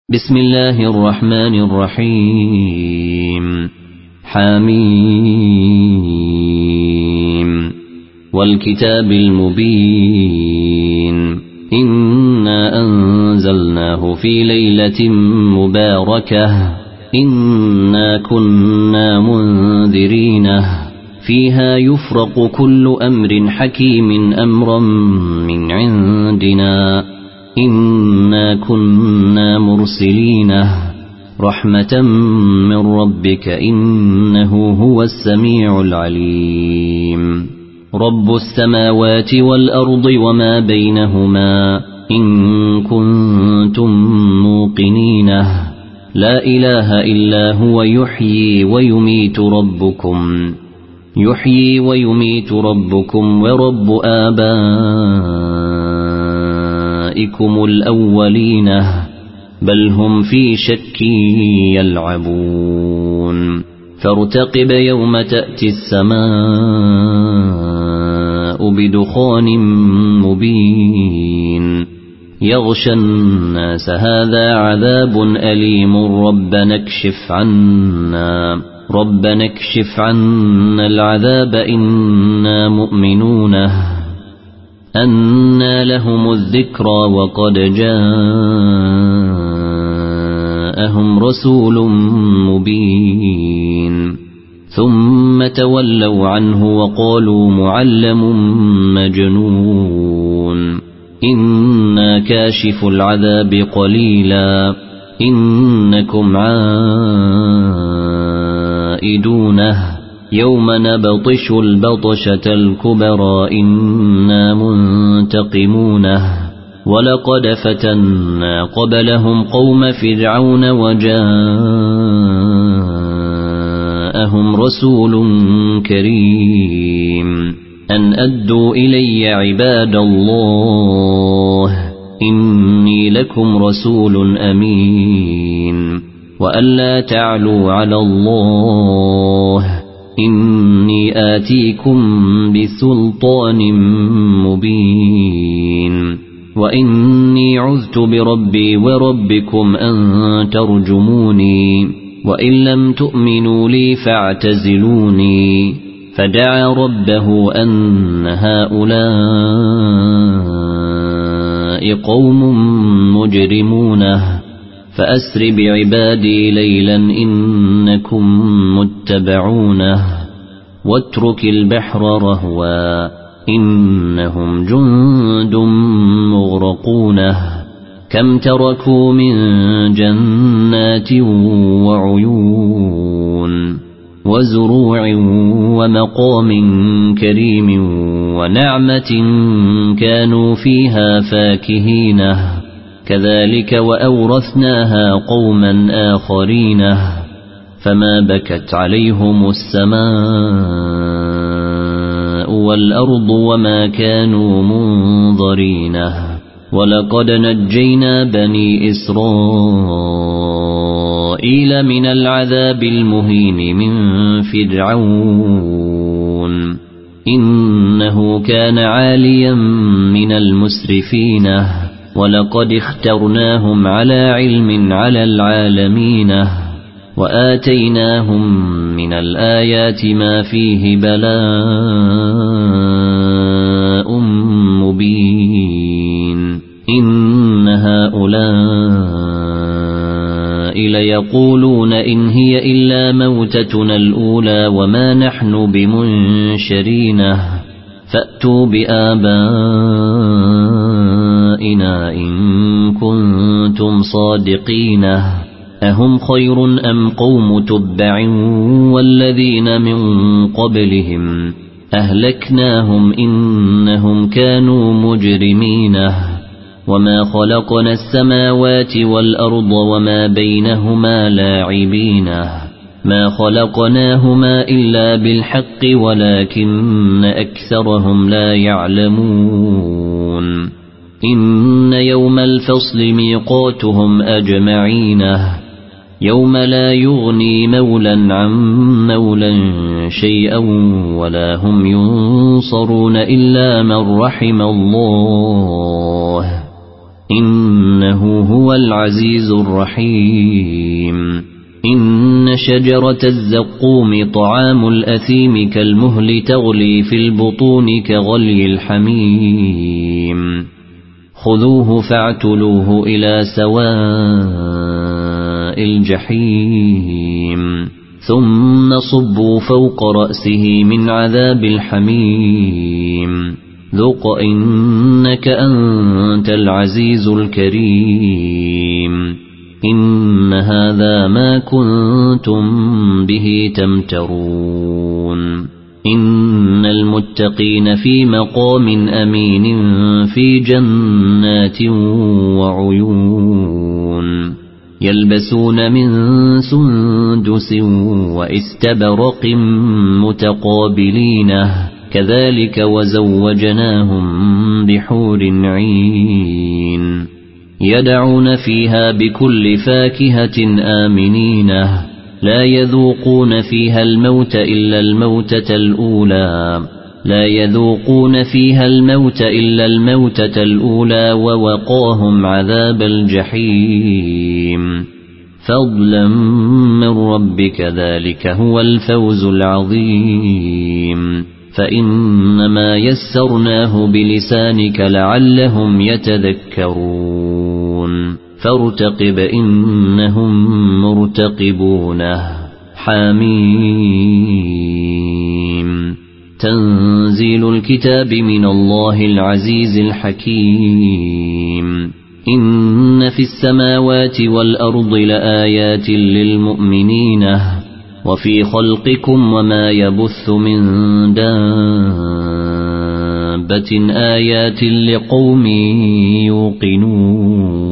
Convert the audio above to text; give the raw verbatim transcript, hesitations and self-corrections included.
بسم الله الرحمن الرحيم حميم والكتاب المبين إنا أنزلناه في ليلة مباركة إنا كنا منذرين فيها يفرق كل أمر حكيم أمرا من عندنا إنا كنا مرسلين رحمة من ربك إنه هو السميع العليم رب السماوات والأرض وما بينهما إن كنتم موقنين لا إله إلا هو يحيي ويميت ربكم يحيي ويميت ربكم ورب آبائكم الأولين بل هم في شك يلعبون فارتقب يوم تأتي السماء بدخان مبين يغشى الناس هذا عذاب أليم ربنا اكشف عنا ربنا اكشف عنا العذاب إنا مؤمنون أنى لهم الذكرى وقد جاءهم رسول مبين ثم تولوا عنه وقالوا معلم مجنون إنا كاشف العذاب قليلا إنكم عائدونه يوم نبطش البطشة الكبرى إنا منتقمونه ولقد فتنا قبلهم قوم فرعون وجاءهم رسول كريم أن أدوا إلي عباد الله إني لكم رسول أمين وألا تعلوا على الله إني آتيكم بسلطان مبين وإني عذت بربي وربكم أن ترجموني وإن لم تؤمنوا لي فاعتزلوني فدعا ربه أن هؤلاء قوم مجرمون فأسر بعبادي ليلا إنكم متبعونه واترك البحر رهوا إنهم جند مغرقونه كم تركوا من جنات وعيون وزروع ومقام كريم ونعمة كانوا فيها فاكهين كذلك وأورثناها قوما آخرين فما بكت عليهم السماء والأرض وما كانوا منظرين ولقد نجينا بني إسرائيل من العذاب المهين من فرعون إنه كان عاليا من المسرفين ولقد اخترناهم على علم على العالمين وآتيناهم من الآيات ما فيه بلاء مبين إن هؤلاء ليقولون إن هي إلا موتتنا الأولى وما نحن بمنشرين فأتوا بآبائنا إن كنتم صادقين أهم خير أم قوم تبع والذين من قبلهم أهلكناهم إنهم كانوا مجرمين وما خلقنا السماوات والأرض وما بينهما لاعبين ما خلقناهما إلا بالحق ولكن أكثرهم لا يعلمون إن يوم الفصل ميقاتهم أجمعين يوم لا يغني مولا عن مولا شيئا ولا هم ينصرون إلا من رحم الله إنه هو العزيز الرحيم إن شجرة الزقوم طعام الأثيم كالمهل تغلي في البطون كغلي الحميم خذوه فاعتلوه إلى سواء الجحيم ثم صبوا فوق رأسه من عذاب الحميم ذق إنك أنت العزيز الكريم إن هذا ما كنتم به تمترون إن المتقين في مقام أمين في جنات وعيون يلبسون من سندس واستبرق متقابلين كذلك وزوجناهم بحور عين يدعون فيها بكل فاكهة آمنين لا يذوقون فيها الموت إلا الموتة الأولى لا يذوقون فيها الموت إلا الموتة الأولى ووقاهم عذاب الجحيم فضلا من ربك ذلك هو الفوز العظيم فإنما يسرناه بلسانك لعلهم يتذكرون فارتقب إنهم مرتقبون حميم تنزيل الكتاب من الله العزيز الحكيم إن في السماوات والأرض لآيات للمؤمنين وفي خلقكم وما يبث من دابة آيات لقوم يوقنون